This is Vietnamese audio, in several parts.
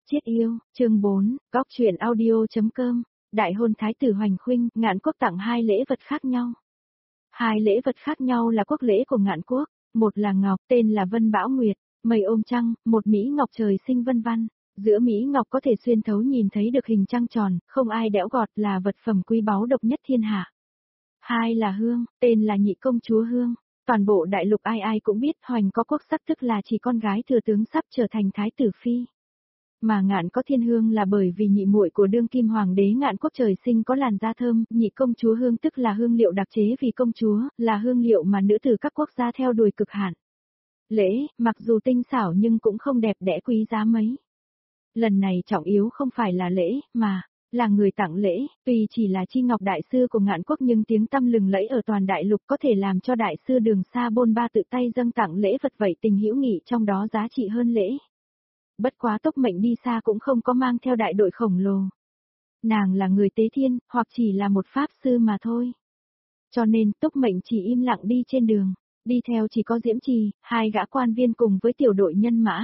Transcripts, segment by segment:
Chiết yêu, chương 4, góc truyện audio.com, đại hôn thái tử Hoành Khuynh, Ngạn Quốc tặng hai lễ vật khác nhau. Hai lễ vật khác nhau là quốc lễ của Ngạn Quốc, một là ngọc tên là Vân Bão Nguyệt, mây ôm trăng, một mỹ ngọc trời sinh vân văn, giữa mỹ ngọc có thể xuyên thấu nhìn thấy được hình trăng tròn, không ai đẽo gọt là vật phẩm quý báu độc nhất thiên hạ. Hai là hương, tên là nhị công chúa Hương. Toàn bộ đại lục ai ai cũng biết Hoành có quốc sắc tức là chỉ con gái thừa tướng sắp trở thành thái tử phi. Mà Ngạn có thiên hương là bởi vì nhị muội của đương kim hoàng đế Ngạn Quốc trời sinh có làn da thơm, nhị công chúa Hương tức là hương liệu đặc chế vì công chúa, là hương liệu mà nữ tử các quốc gia theo đuổi cực hạn. Lễ, mặc dù tinh xảo nhưng cũng không đẹp đẽ quý giá mấy. Lần này trọng yếu không phải là lễ, mà là người tặng lễ, tuy chỉ là chi ngọc đại sư của Ngạn Quốc nhưng tiếng tăm lừng lẫy ở toàn đại lục có thể làm cho đại sư Đường Sa bôn ba tự tay dâng tặng lễ vật, vậy tình hữu nghị trong đó giá trị hơn lễ. Bất quá Túc Mệnh đi xa cũng không có mang theo đại đội khổng lồ. Nàng là người tế thiên, hoặc chỉ là một pháp sư mà thôi. Cho nên Túc Mệnh chỉ im lặng đi trên đường, đi theo chỉ có Diễm Trì, hai gã quan viên cùng với tiểu đội nhân mã.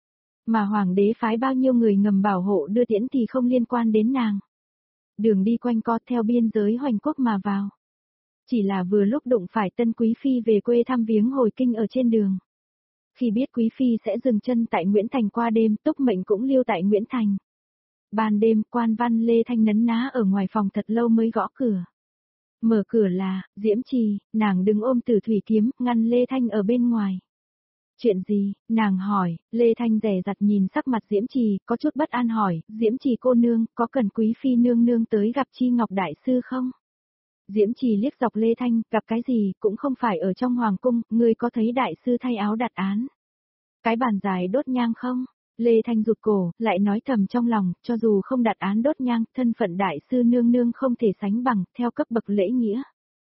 Mà hoàng đế phái bao nhiêu người ngầm bảo hộ đưa tiễn thì không liên quan đến nàng. Đường đi quanh co theo biên giới Hoành Quốc mà vào. Chỉ là vừa lúc đụng phải Tân Quý Phi về quê thăm viếng hồi kinh ở trên đường. Khi biết Quý Phi sẽ dừng chân tại Nguyễn Thành qua đêm, Túc Mệnh cũng lưu tại Nguyễn Thành. Ban đêm, quan văn Lê Thanh nấn ná ở ngoài phòng thật lâu mới gõ cửa. Mở cửa là, Diễm Trì, nàng đứng ôm Tử Thủy kiếm, ngăn Lê Thanh ở bên ngoài. Chuyện gì, nàng hỏi, Lê Thanh dè dặt nhìn sắc mặt Diễm Trì, có chút bất an hỏi, Diễm Trì cô nương, có cần Quý Phi nương nương tới gặp Chi Ngọc Đại Sư không? Diễm Trì liếc dọc Lê Thanh, gặp cái gì, cũng không phải ở trong hoàng cung, ngươi có thấy Đại Sư thay áo đặt án? Cái bàn dài đốt nhang không? Lê Thanh rụt cổ, lại nói thầm trong lòng, cho dù không đặt án đốt nhang, thân phận Đại Sư nương nương không thể sánh bằng, theo cấp bậc lễ nghĩa.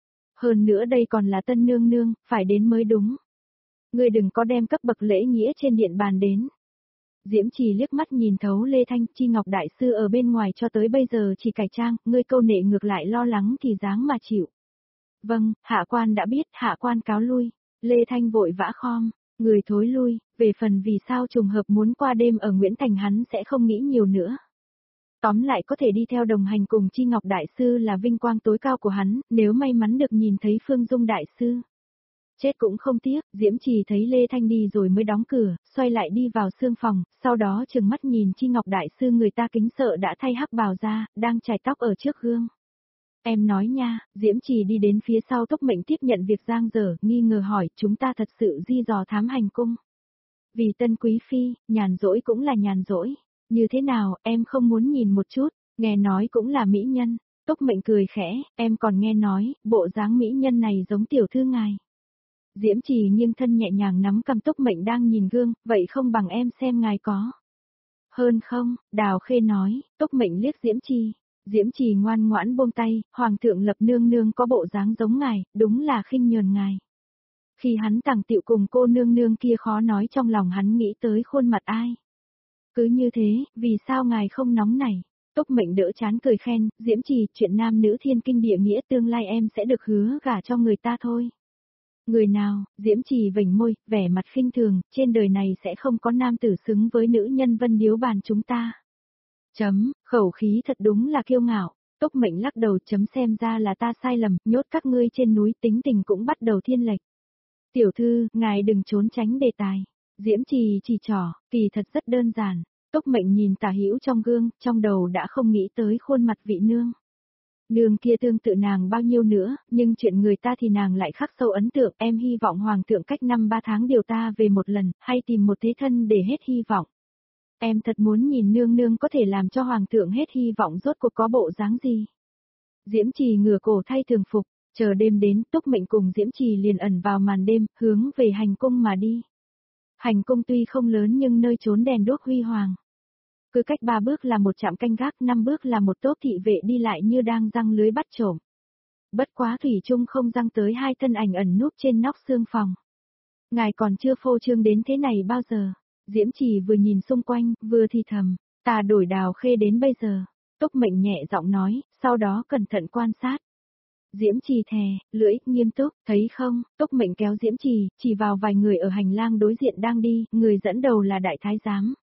Hơn nữa đây còn là tân nương nương, phải đến mới đúng. Ngươi đừng có đem cấp bậc lễ nghĩa trên điện bàn đến. Diễm Trì liếc mắt nhìn thấu Lê Thanh, Chi Ngọc Đại Sư ở bên ngoài cho tới bây giờ chỉ cải trang, ngươi câu nệ ngược lại lo lắng thì dáng mà chịu. Vâng, hạ quan đã biết, hạ quan cáo lui. Lê Thanh vội vã khom, người thối lui, về phần vì sao trùng hợp muốn qua đêm ở Nguyễn Thành hắn sẽ không nghĩ nhiều nữa. Tóm lại có thể đi theo đồng hành cùng Chi Ngọc Đại Sư là vinh quang tối cao của hắn, nếu may mắn được nhìn thấy Phương Dung Đại Sư. Chết cũng không tiếc, Diễm Trì thấy Lê Thanh đi rồi mới đóng cửa, xoay lại đi vào sương phòng, sau đó trừng mắt nhìn Chi Ngọc Đại Sư người ta kính sợ đã thay hắc bào ra, đang chải tóc ở trước gương. Em nói nha, Diễm Trì đi đến phía sau Túc Mệnh tiếp nhận việc giang dở, nghi ngờ hỏi, chúng ta thật sự di dò thám hành cung. Vì Tân Quý Phi, nhàn rỗi cũng là nhàn rỗi, như thế nào, em không muốn nhìn một chút, nghe nói cũng là mỹ nhân. Túc Mệnh cười khẽ, em còn nghe nói, bộ dáng mỹ nhân này giống tiểu thư ngài. Diễm Trì nghiêng thân nhẹ nhàng nắm cầm Túc Mệnh đang nhìn gương, vậy không bằng em xem ngài có hơn không? Đào Khê nói. Túc Mệnh liếc Diễm Trì. Diễm Trì ngoan ngoãn buông tay, hoàng thượng Lập nương nương có bộ dáng giống ngài, đúng là khinh nhờn ngài. Khi hắn tàng tiệu cùng cô nương nương kia khó nói trong lòng hắn nghĩ tới khuôn mặt ai. Cứ như thế, vì sao ngài không nóng nảy? Túc Mệnh đỡ chán cười khen, Diễm Trì, chuyện nam nữ thiên kinh địa nghĩa tương lai em sẽ được hứa gả cho người ta thôi. Người nào? Diễm Trì vểnh môi, vẻ mặt khinh thường, trên đời này sẽ không có nam tử xứng với nữ nhân Vân Điếu Bàn chúng ta. Khẩu khí thật đúng là kiêu ngạo. Túc Mệnh lắc đầu, xem ra là ta sai lầm, nhốt các ngươi trên núi tính tình cũng bắt đầu thiên lệch. Tiểu thư, ngài đừng trốn tránh đề tài. Diễm Trì chỉ trỏ, kỳ thật rất đơn giản. Túc Mệnh nhìn Tả Hữu trong gương, trong đầu đã không nghĩ tới khuôn mặt vị nương. Nương kia tương tự nàng bao nhiêu nữa, nhưng chuyện người ta thì nàng lại khắc sâu ấn tượng, em hy vọng hoàng thượng cách 5-3 tháng điều ta về một lần, hay tìm một thế thân để hết hy vọng. Em thật muốn nhìn nương nương có thể làm cho hoàng thượng hết hy vọng rốt cuộc có bộ dáng gì. Diễm Trì ngửa cổ thay thường phục, chờ đêm đến, Túc Mệnh cùng Diễm Trì liền ẩn vào màn đêm, hướng về hành cung mà đi. Hành cung tuy không lớn nhưng nơi trốn đèn đuốc huy hoàng. Cứ cách 3 bước là một trạm canh gác, 5 bước là một tốp thị vệ đi lại như đang giăng lưới bắt trộm. Bất quá thủy chung không giăng tới hai thân ảnh ẩn núp trên nóc xương phòng. Ngài còn chưa phô trương đến thế này bao giờ. Diễm Trì vừa nhìn xung quanh, vừa thì thầm, ta đổi Đào Khê đến bây giờ. Túc Mệnh nhẹ giọng nói, sau đó cẩn thận quan sát. Diễm Trì thè, lưỡi, nghiêm túc, thấy không? Túc Mệnh kéo Diễm Trì, chỉ vào vài người ở hành lang đối diện đang đi, người dẫn đầu là đại thái giám.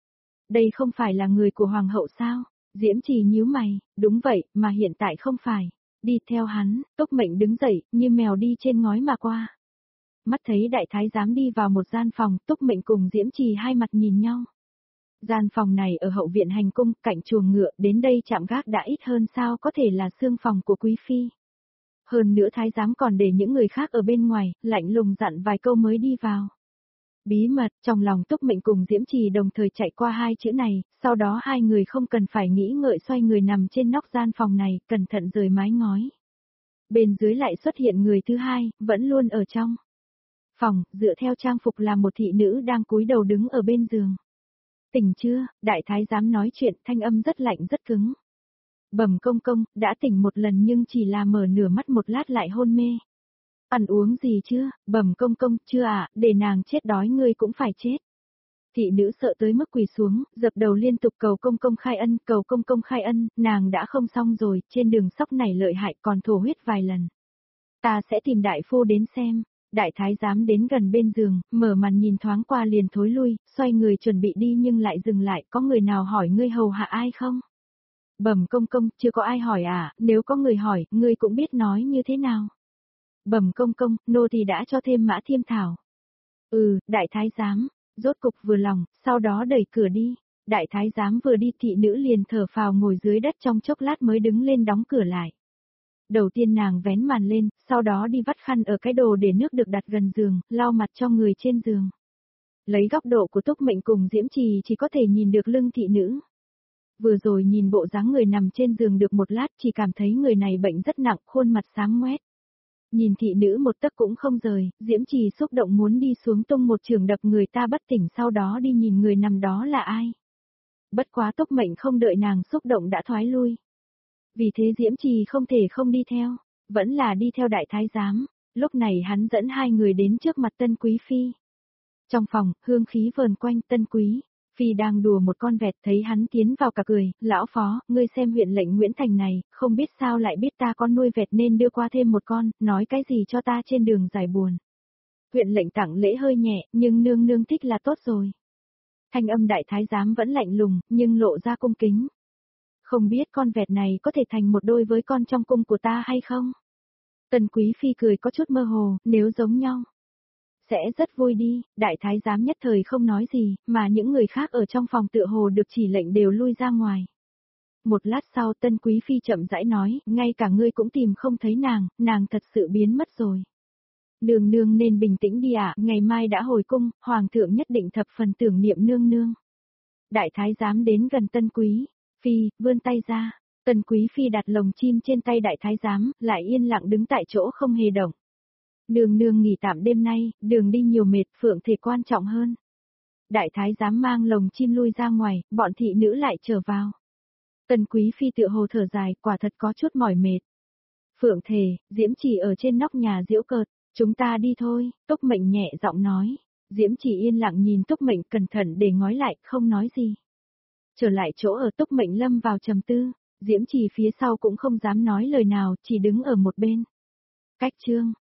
Đây không phải là người của hoàng hậu sao? Diễm Trì nhíu mày, đúng vậy, mà hiện tại không phải. Đi theo hắn, Túc Mệnh đứng dậy, như mèo đi trên ngói mà qua. Mắt thấy đại thái giám đi vào một gian phòng, Túc Mệnh cùng Diễm Trì hai mặt nhìn nhau. Gian phòng này ở hậu viện hành cung, cạnh chuồng ngựa, đến đây chạm gác đã ít hơn sao có thể là xương phòng của quý phi. Hơn nữa thái giám còn để những người khác ở bên ngoài, lạnh lùng dặn vài câu mới đi vào. Bí mật, trong lòng Túc Mệnh cùng Diễm Trì đồng thời chạy qua hai chữ này, sau đó hai người không cần phải nghĩ ngợi xoay người nằm trên nóc gian phòng này, cẩn thận rời mái ngói. Bên dưới lại xuất hiện người thứ hai, vẫn luôn ở trong phòng, dựa theo trang phục là một thị nữ đang cúi đầu đứng ở bên giường. Tỉnh chưa? Đại thái giám nói chuyện, thanh âm rất lạnh rất cứng. Bẩm công công, đã tỉnh một lần nhưng chỉ là mở nửa mắt một lát lại hôn mê. Ăn uống gì chưa? Bẩm công công, chưa ạ, để nàng chết đói ngươi cũng phải chết. Thị nữ sợ tới mức quỳ xuống, dập đầu liên tục cầu công công khai ân, cầu công công khai ân, nàng đã không xong rồi, trên đường sóc này lợi hại còn thổ huyết vài lần. Ta sẽ tìm đại phu đến xem. Đại thái giám đến gần bên giường, mở màn nhìn thoáng qua liền thối lui, xoay người chuẩn bị đi nhưng lại dừng lại, có người nào hỏi ngươi hầu hạ ai không? Bẩm công công, chưa có ai hỏi à, nếu có người hỏi, ngươi cũng biết nói như thế nào? Bẩm công công, nô thì đã cho thêm mã thiêm thảo. Đại thái giám, rốt cục vừa lòng, sau đó đẩy cửa đi. Đại thái giám vừa đi thị nữ liền thở phào ngồi dưới đất trong chốc lát mới đứng lên đóng cửa lại. Đầu tiên nàng vén màn lên, sau đó đi vắt khăn ở cái đồ để nước được đặt gần giường, lau mặt cho người trên giường. Lấy góc độ của Túc Mệnh cùng Diễm Trì chỉ có thể nhìn được lưng thị nữ. Vừa rồi nhìn bộ dáng người nằm trên giường được một lát chỉ cảm thấy người này bệnh rất nặng, khuôn mặt xám ngoét. Nhìn thị nữ một tấc cũng không rời, Diễm Trì xúc động muốn đi xuống tung một trường đập người ta bất tỉnh sau đó đi nhìn người nằm đó là ai. Bất quá Túc Mệnh không đợi nàng xúc động đã thoái lui. Vì thế Diễm Trì không thể không đi theo, vẫn là đi theo đại thái giám, lúc này hắn dẫn hai người đến trước mặt Tân Quý Phi. Trong phòng, hương khí vờn quanh Tân Quý Phi đang đùa một con vẹt thấy hắn tiến vào cả cười, lão phó, ngươi xem huyện lệnh Nguyễn Thành này, không biết sao lại biết ta con nuôi vẹt nên đưa qua thêm một con, nói cái gì cho ta trên đường giải buồn. Huyện lệnh tặng lễ hơi nhẹ, nhưng nương nương thích là tốt rồi. Thanh âm đại thái giám vẫn lạnh lùng, nhưng lộ ra cung kính. Không biết con vẹt này có thể thành một đôi với con trong cung của ta hay không? Tần Quý Phi cười có chút mơ hồ, nếu giống nhau. Sẽ rất vui đi, đại thái giám nhất thời không nói gì, mà những người khác ở trong phòng tựa hồ được chỉ lệnh đều lui ra ngoài. Một lát sau Tân Quý Phi chậm rãi nói, ngay cả ngươi cũng tìm không thấy nàng thật sự biến mất rồi. Nương nương nên bình tĩnh đi ạ, ngày mai đã hồi cung, hoàng thượng nhất định thập phần tưởng niệm nương nương. Đại thái giám đến gần Tân Quý Phi, vươn tay ra. Tần Quý Phi đặt lồng chim trên tay đại thái giám, lại yên lặng đứng tại chỗ không hề động. Nương nương nghỉ tạm đêm nay, đường đi nhiều mệt, phượng thể quan trọng hơn. Đại thái giám mang lồng chim lui ra ngoài, bọn thị nữ lại trở vào. Tần Quý Phi tựa hồ thở dài, quả thật có chút mỏi mệt. Phượng thể, Diễm Trì ở trên nóc nhà giễu cợt, chúng ta đi thôi, Túc Mệnh nhẹ giọng nói. Diễm Trì yên lặng nhìn Túc Mệnh cẩn thận để ngói lại, không nói gì. Trở lại chỗ ở Túc Mệnh lâm vào trầm tư, Diễm Trì phía sau cũng không dám nói lời nào, chỉ đứng ở một bên. Cách chương